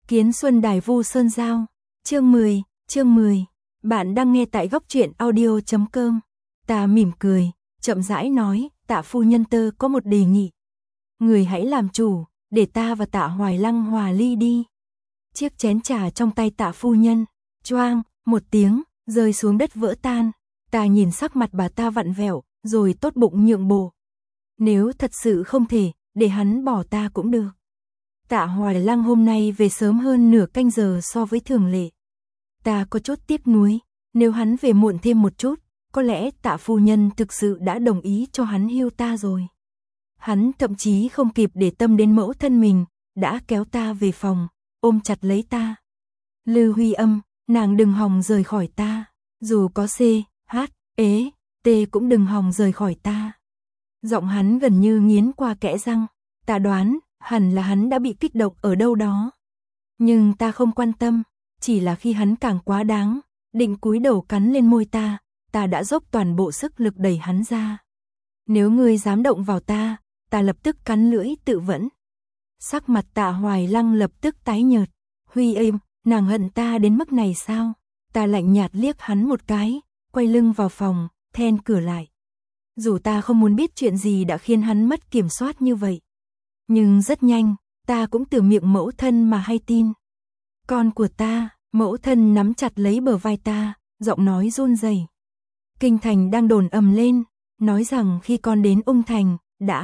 Kiến Xuân Đài Vu Sơn Giao. Chương 10. Bạn đang nghe tại góc truyện audio.com. Ta mỉm cười, chậm rãi nói, Tạ phu nhân tơ có một đề nghị. Người hãy làm chủ, để ta và Tạ Hoài Lăng hòa ly đi. Chiếc chén trà trong tay Tạ phu nhân, choang, một tiếng, rơi xuống đất vỡ tan. Ta nhìn sắc mặt bà ta vặn vẹo, rồi tốt bụng nhượng bộ. Nếu thật sự không thể, để hắn bỏ ta cũng được. Tạ Hoài Lăng hôm nay về sớm hơn nửa canh giờ so với thường lệ. Ta có chút tiếc nuối, nếu hắn về muộn thêm một chút, có lẽ Tạ phu nhân thực sự đã đồng ý cho hắn hưu ta rồi. Hắn thậm chí không kịp để tâm đến mẫu thân mình, đã kéo ta về phòng, ôm chặt lấy ta. Lư Huy Âm, nàng đừng hòng rời khỏi ta, dù có C, H, E, T cũng đừng hòng rời khỏi ta. Giọng hắn gần như nghiến qua kẽ răng, ta đoán, hẳn là hắn đã bị kích động ở đâu đó. Nhưng ta không quan tâm, chỉ là khi hắn càng quá đáng, định cúi đầu cắn lên môi ta, ta đã dốc toàn bộ sức lực đẩy hắn ra. Nếu ngươi dám động vào ta, ta lập tức cắn lưỡi tự vẫn. Sắc mặt Tạ Hoài Lăng lập tức tái nhợt. Huy êm, nàng hận ta đến mức này sao? Ta lạnh nhạt liếc hắn một cái, quay lưng vào phòng, then cửa lại. Dù ta không muốn biết chuyện gì đã khiến hắn mất kiểm soát như vậy. Nhưng rất nhanh, ta cũng từ miệng mẫu thân mà hay tin. Con của ta, mẫu thân nắm chặt lấy bờ vai ta, giọng nói run rẩy. Kinh thành đang đồn ầm lên, nói rằng khi con đến Ung Thành,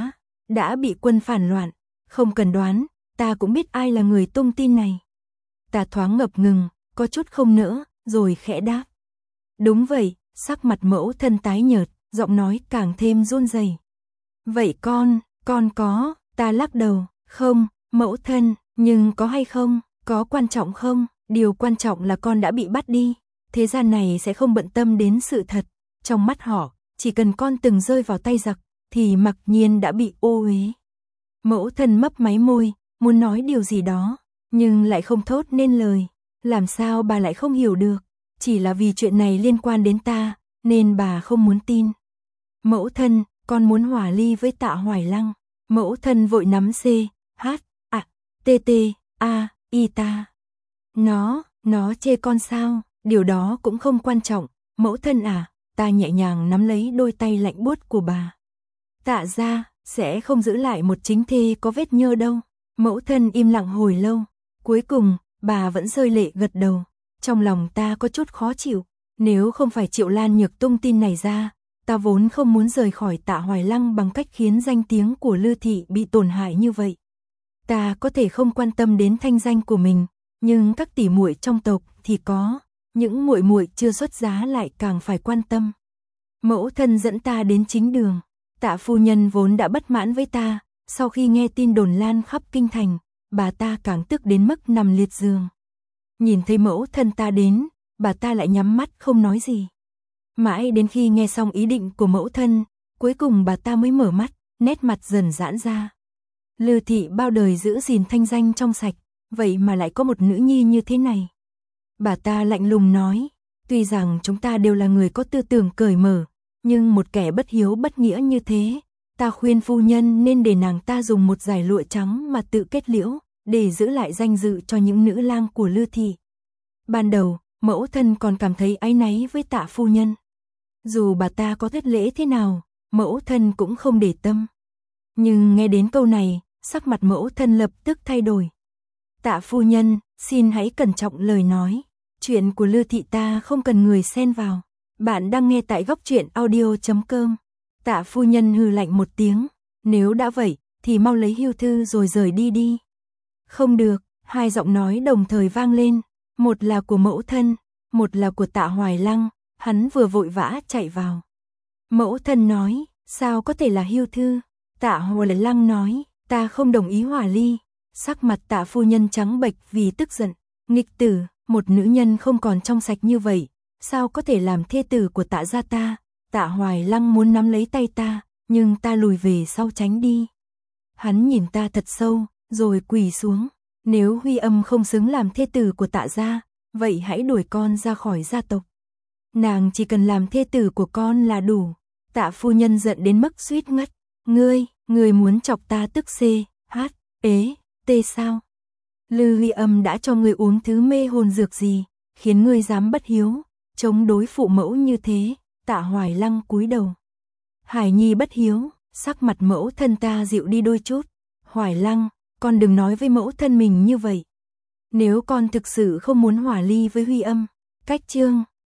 đã bị quân phản loạn. Không cần đoán, ta cũng biết ai là người tung tin này. Ta thoáng ngập ngừng, có chút không nỡ, rồi khẽ đáp. Đúng vậy, sắc mặt mẫu thân tái nhợt, giọng nói càng thêm run rẩy. Vậy con có, ta lắc đầu, không, mẫu thân, nhưng có hay không, có quan trọng không, điều quan trọng là con đã bị bắt đi. Thế gian này sẽ không bận tâm đến sự thật, trong mắt họ, chỉ cần con từng rơi vào tay giặc, thì mặc nhiên đã bị ô uế. Mẫu thân mấp máy môi, muốn nói điều gì đó, nhưng lại không thốt nên lời. Làm sao bà lại không hiểu được, chỉ là vì chuyện này liên quan đến ta, nên bà không muốn tin. Mẫu thân, con muốn hòa ly với Tạ Hoài Lăng. Mẫu thân vội nắm C, H, A, T, T, A, I ta. Nó chê con sao, điều đó cũng không quan trọng, mẫu thân à, ta nhẹ nhàng nắm lấy đôi tay lạnh buốt của bà. Tạ gia sẽ không giữ lại một chính thê có vết nhơ đâu. Mẫu thân im lặng hồi lâu, cuối cùng, bà vẫn rơi lệ gật đầu. Trong lòng ta có chút khó chịu, nếu không phải Triệu Lan Nhược tung tin này ra, ta vốn không muốn rời khỏi Tạ Hoài Lăng bằng cách khiến danh tiếng của Lư thị bị tổn hại như vậy. Ta có thể không quan tâm đến thanh danh của mình, nhưng các tỷ muội trong tộc thì có, những muội muội chưa xuất giá lại càng phải quan tâm. Mẫu thân dẫn ta đến chính đường. Tạ phu nhân vốn đã bất mãn với ta, sau khi nghe tin đồn lan khắp kinh thành, bà ta càng tức đến mức nằm liệt giường. Nhìn thấy mẫu thân ta đến, bà ta lại nhắm mắt không nói gì. Mãi đến khi nghe xong ý định của mẫu thân, cuối cùng bà ta mới mở mắt, nét mặt dần giãn ra. Lư thị bao đời giữ gìn thanh danh trong sạch, vậy mà lại có một nữ nhi như thế này. Bà ta lạnh lùng nói, tuy rằng chúng ta đều là người có tư tưởng cởi mở, nhưng một kẻ bất hiếu bất nghĩa như thế, ta khuyên phu nhân nên để nàng ta dùng một dải lụa trắng mà tự kết liễu, để giữ lại danh dự cho những nữ lang của Lư thị. Ban đầu, mẫu thân còn cảm thấy áy náy với Tạ phu nhân. Dù bà ta có thất lễ thế nào, mẫu thân cũng không để tâm. Nhưng nghe đến câu này, sắc mặt mẫu thân lập tức thay đổi. Tạ phu nhân, xin hãy cẩn trọng lời nói. Chuyện của Lư thị ta không cần người xen vào. Bạn đang nghe tại góc truyện audio.com. Tạ phu nhân hừ lạnh một tiếng. Nếu đã vậy, thì mau lấy hưu thư rồi rời đi đi. Không được, hai giọng nói đồng thời vang lên. Một là của mẫu thân, một là của Tạ Hoài Lăng. Hắn vừa vội vã chạy vào. Mẫu thân nói, sao có thể là hưu thư? Tạ Hoài Lăng nói, ta không đồng ý hòa ly. Sắc mặt Tạ phu nhân trắng bệch vì tức giận. Nghịch tử, một nữ nhân không còn trong sạch như vậy, sao có thể làm thê tử của Tạ gia ta? Tạ Hoài Lăng muốn nắm lấy tay ta, nhưng ta lùi về sau tránh đi. Hắn nhìn ta thật sâu, rồi quỳ xuống. Nếu Huy Âm không xứng làm thê tử của Tạ gia, vậy hãy đuổi con ra khỏi gia tộc. Nàng chỉ cần làm thê tử của con là đủ. Tạ phu nhân giận đến mức suýt ngất. Ngươi muốn chọc ta tức C, H, E, T sao? Lư Huy Âm đã cho ngươi uống thứ mê hồn dược gì, khiến ngươi dám bất hiếu, chống đối phụ mẫu như thế. Tạ Hoài Lăng cúi đầu. Hải Nhi bất hiếu, sắc mặt mẫu thân ta dịu đi đôi chút. Hoài Lăng, con đừng nói với mẫu thân mình như vậy. Nếu con thực sự không muốn hòa ly với Huy Âm, cách chương